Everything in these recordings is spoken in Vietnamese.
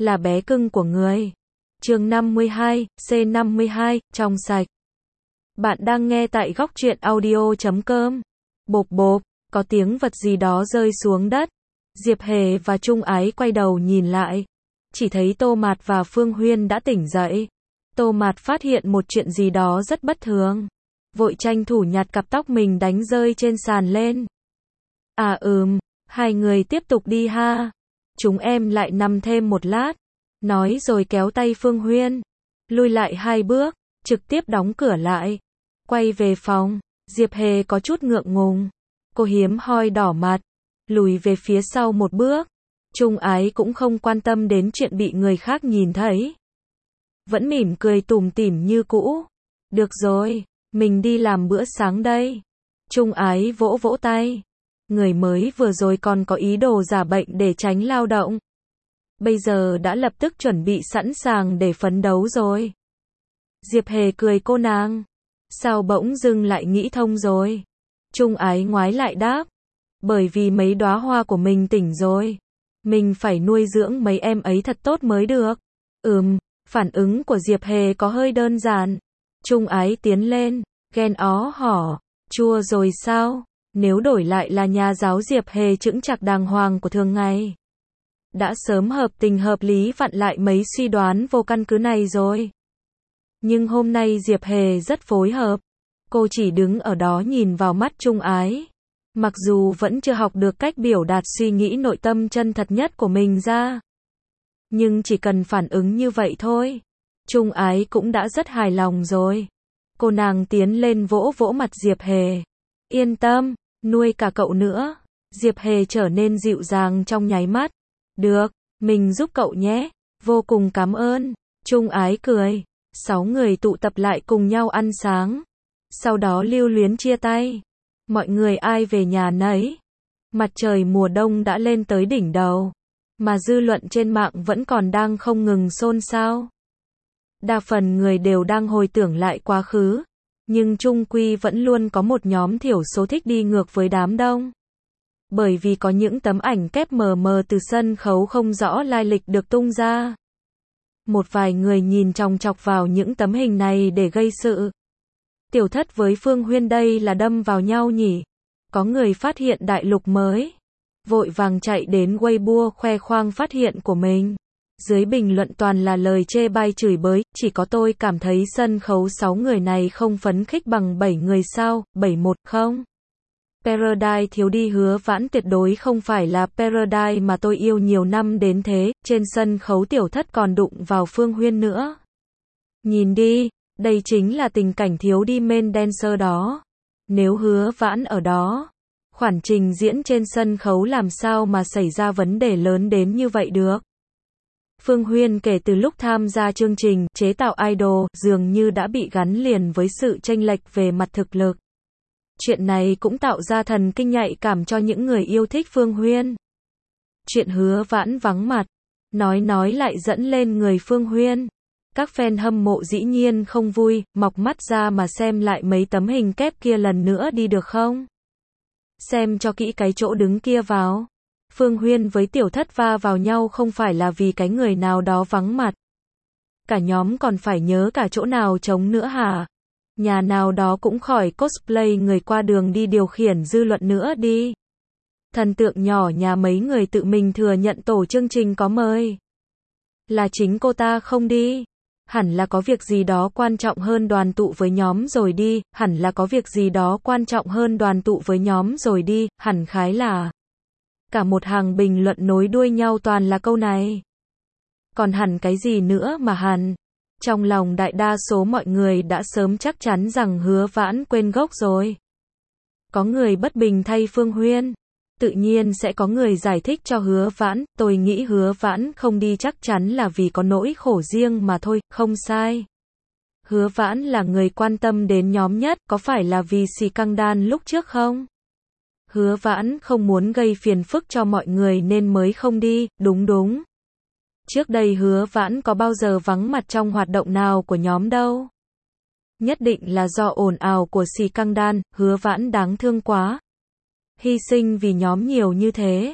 là bé cưng của người. Chương 52, C52, trong sạch. Bạn đang nghe tại góc truyện audio.com. Bộp bộp, có tiếng vật gì đó rơi xuống đất. Diệp Hề và Trung Ái quay đầu nhìn lại. Chỉ thấy Tô Mạt và Phương Huyên đã tỉnh dậy. Tô Mạt phát hiện một chuyện gì đó rất bất thường. Vội tranh thủ nhặt cặp tóc mình đánh rơi trên sàn lên. Hai người tiếp tục đi ha. Chúng em lại nằm thêm một lát. Nói rồi kéo tay Phương Huyên. Lùi lại 2 bước, trực tiếp đóng cửa lại. Quay về phòng, Diệp Hề có chút ngượng ngùng. Cô hiếm hoi đỏ mặt. Lùi về phía sau một bước. Trung Ái cũng không quan tâm đến chuyện bị người khác nhìn thấy. Vẫn mỉm cười tủm tỉm như cũ. Được rồi, mình đi làm bữa sáng đây. Trung Ái vỗ vỗ tay. Người mới vừa rồi còn có ý đồ giả bệnh để tránh lao động. Bây giờ đã lập tức chuẩn bị sẵn sàng để phấn đấu rồi. Diệp Hề cười cô nàng. Sao bỗng dưng lại nghĩ thông rồi? Trung Ái ngoái lại đáp. Bởi vì mấy đóa hoa của mình tỉnh rồi. Mình phải nuôi dưỡng mấy em ấy thật tốt mới được. Phản ứng của Diệp Hề có hơi đơn giản. Trung Ái tiến lên, ghen ó hỏ. Chua rồi sao? Nếu đổi lại là nhà giáo Diệp Hề chững chạc đàng hoàng của thường ngày. Đã sớm hợp tình hợp lý vặn lại mấy suy đoán vô căn cứ này rồi. Nhưng hôm nay Diệp Hề rất phối hợp. Cô chỉ đứng ở đó nhìn vào mắt Trung Ái. Mặc dù vẫn chưa học được cách biểu đạt suy nghĩ nội tâm chân thật nhất của mình ra. Nhưng chỉ cần phản ứng như vậy thôi. Trung Ái cũng đã rất hài lòng rồi. Cô nàng tiến lên vỗ vỗ mặt Diệp Hề. Yên tâm, nuôi cả cậu nữa. Diệp Hề trở nên dịu dàng trong nháy mắt. Được, mình giúp cậu nhé. Vô cùng cảm ơn. Trung Ái cười. 6 người tụ tập lại cùng nhau ăn sáng. Sau đó lưu luyến chia tay. Mọi người ai về nhà nấy. Mặt trời mùa đông đã lên tới đỉnh đầu. Mà dư luận trên mạng vẫn còn đang không ngừng xôn xao. Đa phần người đều đang hồi tưởng lại quá khứ. Nhưng chung quy vẫn luôn có một nhóm thiểu số thích đi ngược với đám đông. Bởi vì có những tấm ảnh kép mờ mờ từ sân khấu không rõ lai lịch được tung ra. Một vài người nhìn chòng chọc vào những tấm hình này để gây sự. Tiểu Thất với Phương Huyên đây là đâm vào nhau nhỉ? Có người phát hiện đại lục mới. Vội vàng chạy đến Weibo khoe khoang phát hiện của mình. Dưới bình luận toàn là lời chê bai chửi bới, chỉ có tôi cảm thấy sân khấu 6 người này không phấn khích bằng 7 người sao, 71 không? Paradise thiếu đi Hứa Vãn tuyệt đối không phải là Paradise mà tôi yêu nhiều năm đến thế, trên sân khấu Tiểu Thất còn đụng vào Phương Huyên nữa. Nhìn đi, đây chính là tình cảnh thiếu đi main dancer đó. Nếu Hứa Vãn ở đó, khoản trình diễn trên sân khấu làm sao mà xảy ra vấn đề lớn đến như vậy được. Phương Huyên kể từ lúc tham gia chương trình chế tạo idol dường như đã bị gắn liền với sự chênh lệch về mặt thực lực. Chuyện này cũng tạo ra thần kinh nhạy cảm cho những người yêu thích Phương Huyên. Chuyện Hứa Vãn vắng mặt, nói lại dẫn lên người Phương Huyên. Các fan hâm mộ dĩ nhiên không vui, mọc mắt ra mà xem lại mấy tấm hình kép kia lần nữa đi được không? Xem cho kỹ cái chỗ đứng kia vào. Phương Huyên với Tiểu Thất va vào nhau không phải là vì cái người nào đó vắng mặt. Cả nhóm còn phải nhớ cả chỗ nào trống nữa hả? Nhà nào đó cũng khỏi cosplay người qua đường đi điều khiển dư luận nữa đi. Thần tượng nhỏ nhà mấy người tự mình thừa nhận tổ chương trình có mời. Là chính cô ta không đi. Hẳn là có việc gì đó quan trọng hơn đoàn tụ với nhóm rồi đi, hẳn là có việc gì đó quan trọng hơn đoàn tụ với nhóm rồi đi, hẳn khái là. Cả một hàng bình luận nối đuôi nhau toàn là câu này. Còn hẳn cái gì nữa mà hẳn. Trong lòng đại đa số mọi người đã sớm chắc chắn rằng Hứa Vãn quên gốc rồi. Có người bất bình thay Phương Huyên. Tự nhiên sẽ có người giải thích cho Hứa Vãn, tôi nghĩ Hứa Vãn không đi chắc chắn là vì có nỗi khổ riêng mà thôi, không sai. Hứa Vãn là người quan tâm đến nhóm nhất, có phải là vì xì căng đan lúc trước không? Hứa Vãn không muốn gây phiền phức cho mọi người nên mới không đi, đúng. Trước đây Hứa Vãn có bao giờ vắng mặt trong hoạt động nào của nhóm đâu. Nhất định là do ồn ào của xì căng đan, Hứa Vãn đáng thương quá. Hy sinh vì nhóm nhiều như thế.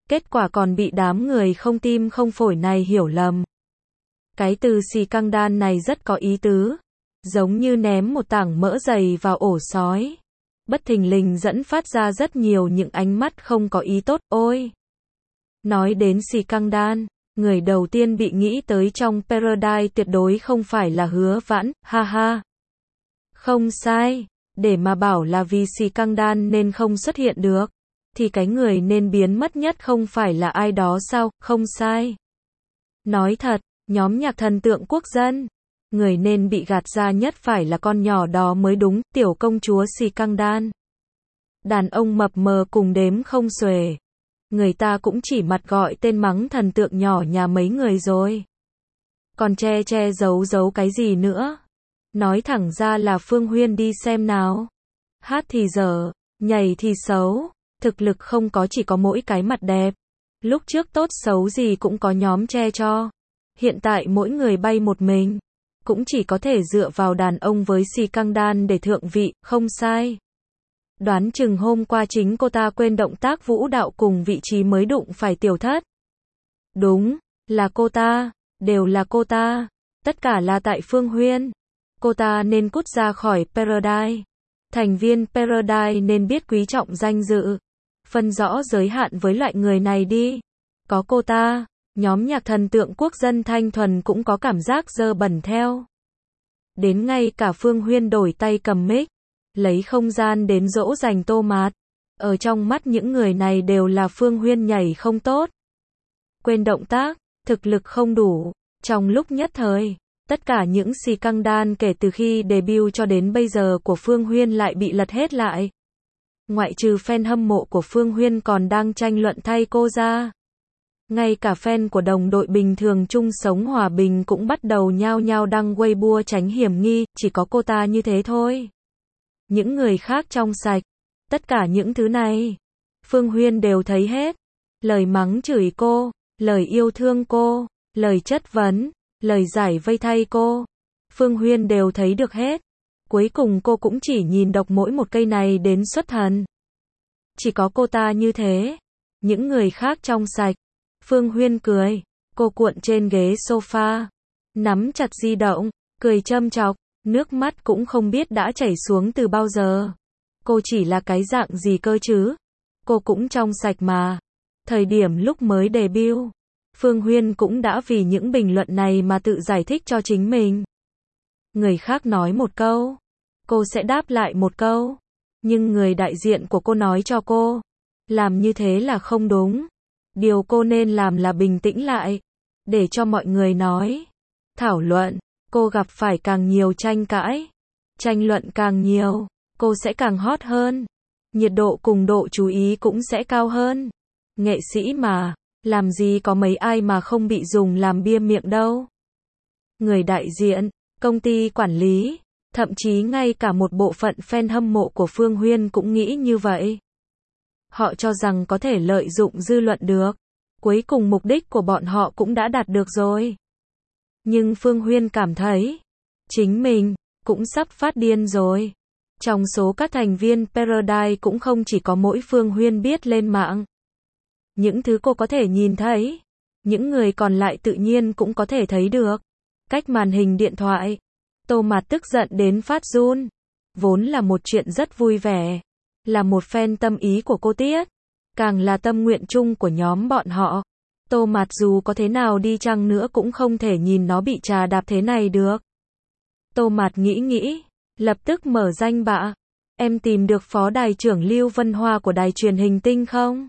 Kết quả còn bị đám người không tim không phổi này hiểu lầm. Cái từ xì căng đan này rất có ý tứ, giống như ném một tảng mỡ dày vào ổ sói. Bất thình lình dẫn phát ra rất nhiều những ánh mắt không có ý tốt, ôi. Nói đến xì căng đan, người đầu tiên bị nghĩ tới trong Paradise tuyệt đối không phải là Hứa Vãn, ha ha. Không sai, để mà bảo là vì xì căng đan nên không xuất hiện được, thì cái người nên biến mất nhất không phải là ai đó sao, không sai. Nói thật, nhóm nhạc thần tượng quốc dân, người nên bị gạt ra nhất phải là con nhỏ đó mới đúng, tiểu công chúa xì căng đan. Đàn ông mập mờ cùng đếm không xuể. Người ta cũng chỉ mặt gọi tên mắng thần tượng nhỏ nhà mấy người rồi. Còn che giấu cái gì nữa. Nói thẳng ra là Phương Huyên đi xem nào. Hát thì dở, nhảy thì xấu, thực lực không có chỉ có mỗi cái mặt đẹp. Lúc trước tốt xấu gì cũng có nhóm che cho. Hiện tại mỗi người bay một mình, cũng chỉ có thể dựa vào đàn ông với xì căng đan để thượng vị, không sai. Đoán chừng hôm qua chính cô ta quên động tác vũ đạo cùng vị trí mới đụng phải tiểu thất. Đúng, là cô ta, đều là cô ta, tất cả là tại Phương Huyên. Cô ta nên cút ra khỏi Paradise. Thành viên Paradise nên biết quý trọng danh dự, phân rõ giới hạn với loại người này đi. Có cô ta, nhóm nhạc thần tượng quốc dân thanh thuần cũng có cảm giác dơ bẩn theo. Đến ngay cả Phương Huyên đổi tay cầm mic, lấy không gian đến dỗ dành Tô Mạt. Ở trong mắt những người này đều là Phương Huyên nhảy không tốt, quên động tác, thực lực không đủ. Trong lúc nhất thời, tất cả những xì căng đan kể từ khi debut cho đến bây giờ của Phương Huyên lại bị lật hết lại. Ngoại trừ fan hâm mộ của Phương Huyên còn đang tranh luận thay cô ra, ngay cả fan của đồng đội bình thường chung sống hòa bình cũng bắt đầu nhao nhao đăng Weibo tránh hiểm nghi, chỉ có cô ta như thế thôi. Những người khác trong sạch. Tất cả những thứ này, Phương Huyên đều thấy hết. Lời mắng chửi cô, lời yêu thương cô, lời chất vấn, lời giải vây thay cô. Phương Huyên đều thấy được hết. Cuối cùng cô cũng chỉ nhìn đọc mỗi một cây này đến xuất thần. Chỉ có cô ta như thế. Những người khác trong sạch. Phương Huyên cười. Cô cuộn trên ghế sofa, nắm chặt di động, cười châm chọc. Nước mắt cũng không biết đã chảy xuống từ bao giờ. Cô chỉ là cái dạng gì cơ chứ? Cô cũng trong sạch mà. Thời điểm lúc mới debut, Phương Huyên cũng đã vì những bình luận này mà tự giải thích cho chính mình. Người khác nói một câu, cô sẽ đáp lại một câu. Nhưng người đại diện của cô nói cho cô, làm như thế là không đúng. Điều cô nên làm là bình tĩnh lại, để cho mọi người nói, thảo luận. Cô gặp phải càng nhiều tranh cãi, tranh luận càng nhiều, cô sẽ càng hot hơn. Nhiệt độ cùng độ chú ý cũng sẽ cao hơn. Nghệ sĩ mà, làm gì có mấy ai mà không bị dùng làm bia miệng đâu. Người đại diện, công ty quản lý, thậm chí ngay cả một bộ phận fan hâm mộ của Phương Huyên cũng nghĩ như vậy. Họ cho rằng có thể lợi dụng dư luận được. Cuối cùng mục đích của bọn họ cũng đã đạt được rồi. Nhưng Phương Huyên cảm thấy, chính mình, cũng sắp phát điên rồi. Trong số các thành viên Paradise cũng không chỉ có mỗi Phương Huyên biết lên mạng. Những thứ cô có thể nhìn thấy, những người còn lại tự nhiên cũng có thể thấy được. Cách màn hình điện thoại, Tô Mạt tức giận đến phát run. Vốn là một chuyện rất vui vẻ. Là một fan tâm ý của cô Tiết. Càng là tâm nguyện chung của nhóm bọn họ. Tô Mạt dù có thế nào đi chăng nữa cũng không thể nhìn nó bị trà đạp thế này được. Tô Mạt nghĩ, lập tức mở danh bạ. Em tìm được phó đài trưởng Lưu Vân Hoa của đài truyền hình Tinh không?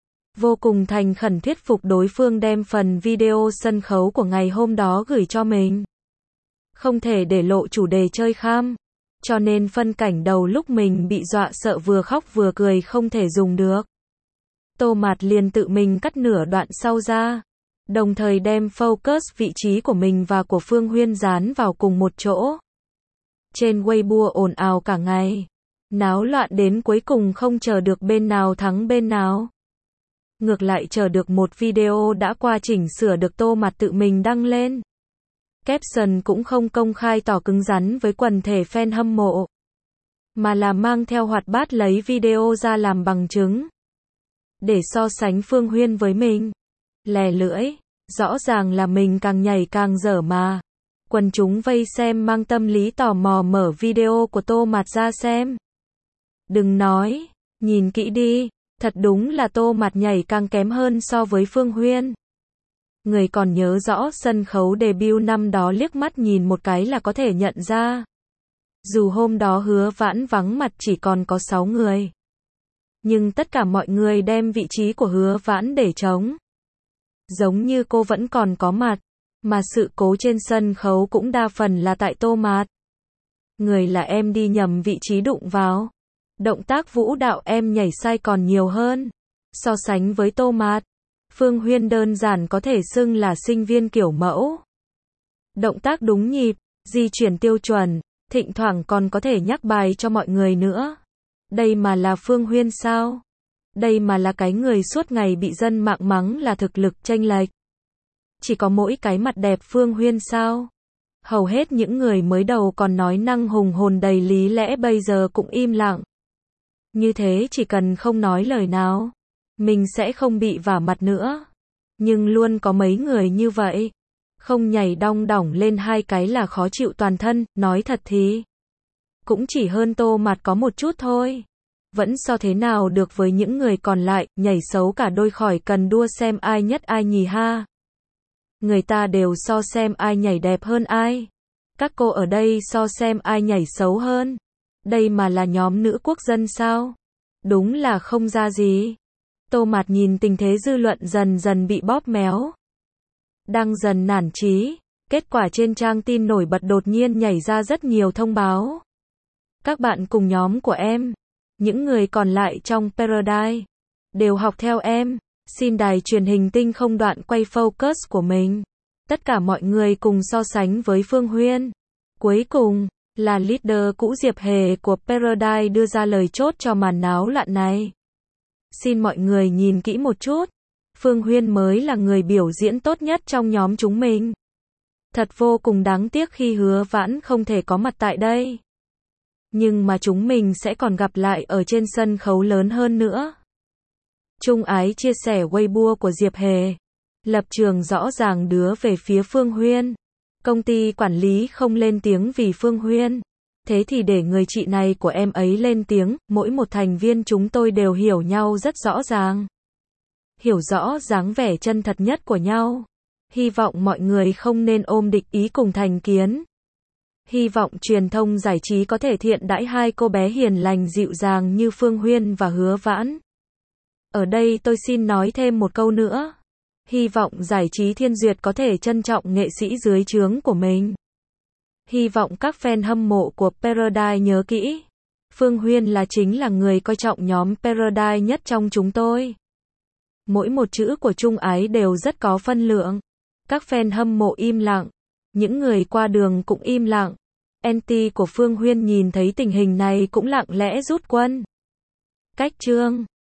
Vô cùng thành khẩn thuyết phục đối phương đem phần video sân khấu của ngày hôm đó gửi cho mình. Không thể để lộ chủ đề chơi khăm. Cho nên phân cảnh đầu lúc mình bị dọa sợ vừa khóc vừa cười không thể dùng được. Tô Mạt liền tự mình cắt nửa đoạn sau ra, đồng thời đem focus vị trí của mình và của Phương Huyên dán vào cùng một chỗ. Trên Weibo ồn ào cả ngày, náo loạn đến cuối cùng không chờ được bên nào thắng bên nào. Ngược lại chờ được một video đã qua chỉnh sửa được Tô Mạt tự mình đăng lên. Caption cũng không công khai tỏ cứng rắn với quần thể fan hâm mộ, mà là mang theo hoạt bát lấy video ra làm bằng chứng. để so sánh Phương Huyên với mình. Lè lưỡi, rõ ràng là mình càng nhảy càng dở mà. Quần chúng vây xem mang tâm lý tò mò mở video của Tô Mạt ra xem. Đừng nói, nhìn kỹ đi, thật đúng là Tô Mạt nhảy càng kém hơn so với Phương Huyên. Người còn nhớ rõ sân khấu debut năm đó liếc mắt nhìn một cái là có thể nhận ra. Dù hôm đó Hứa Vãn vắng mặt chỉ còn có 6 người. Nhưng tất cả mọi người đem vị trí của Hứa Vãn để trống. Giống như cô vẫn còn có mặt, mà sự cố trên sân khấu cũng đa phần là tại Tô Mạt. Người là em đi nhầm vị trí đụng vào. Động tác vũ đạo em nhảy sai còn nhiều hơn. So sánh với Tô Mạt, Phương Huyên đơn giản có thể xưng là sinh viên kiểu mẫu. Động tác đúng nhịp, di chuyển tiêu chuẩn, thỉnh thoảng còn có thể nhắc bài cho mọi người nữa. Đây mà là Phương Huyên sao? Đây mà là cái người suốt ngày bị dân mạng mắng là thực lực chênh lệch. Chỉ có mỗi cái mặt đẹp Phương Huyên sao? Hầu hết những người mới đầu còn nói năng hùng hồn đầy lý lẽ bây giờ cũng im lặng. Như thế chỉ cần không nói lời nào, mình sẽ không bị vả mặt nữa. Nhưng luôn có mấy người như vậy. Không nhảy đong đỏng lên 2 cái là khó chịu toàn thân, nói thật thì cũng chỉ hơn Tô Mạt có một chút thôi. Vẫn so thế nào được với những người còn lại, nhảy xấu cả đôi khỏi cần đua xem ai nhất ai nhì ha. Người ta đều so xem ai nhảy đẹp hơn ai. Các cô ở đây so xem ai nhảy xấu hơn. Đây mà là nhóm nữ quốc dân sao? Đúng là không ra gì. Tô Mạt nhìn tình thế dư luận dần dần bị bóp méo. Đang dần nản chí, kết quả trên trang tin nổi bật đột nhiên nhảy ra rất nhiều thông báo. Các bạn cùng nhóm của em, những người còn lại trong Paradise, đều học theo em, xin đài truyền hình Tinh không đoạn quay focus của mình. Tất cả mọi người cùng so sánh với Phương Huyên. Cuối cùng, là leader cũ Diệp Hề của Paradise đưa ra lời chốt cho màn náo loạn này. Xin mọi người nhìn kỹ một chút. Phương Huyên mới là người biểu diễn tốt nhất trong nhóm chúng mình. Thật vô cùng đáng tiếc khi Hứa Vãn không thể có mặt tại đây. Nhưng mà chúng mình sẽ còn gặp lại ở trên sân khấu lớn hơn nữa. Trung Ái chia sẻ Weibo của Diệp Hề. Lập trường rõ ràng đưa về phía Phương Huyên. Công ty quản lý không lên tiếng vì Phương Huyên. Thế thì để người chị này của em ấy lên tiếng, mỗi một thành viên chúng tôi đều hiểu nhau rất rõ ràng. Hiểu rõ dáng vẻ chân thật nhất của nhau. Hy vọng mọi người không nên ôm địch ý cùng thành kiến. Hy vọng truyền thông giải trí có thể thiện đãi 2 cô bé hiền lành dịu dàng như Phương Huyên và Hứa Vãn. Ở đây tôi xin nói thêm một câu nữa. Hy vọng giải trí Thiên Duyệt có thể trân trọng nghệ sĩ dưới trướng của mình. Hy vọng các fan hâm mộ của Paradise nhớ kỹ. Phương Huyên chính là người coi trọng nhóm Paradise nhất trong chúng tôi. Mỗi một chữ của Trung Ái đều rất có phân lượng. Các fan hâm mộ im lặng. Những người qua đường cũng im lặng. Anti của Phương Huyên nhìn thấy tình hình này cũng lặng lẽ rút quân. Cách chương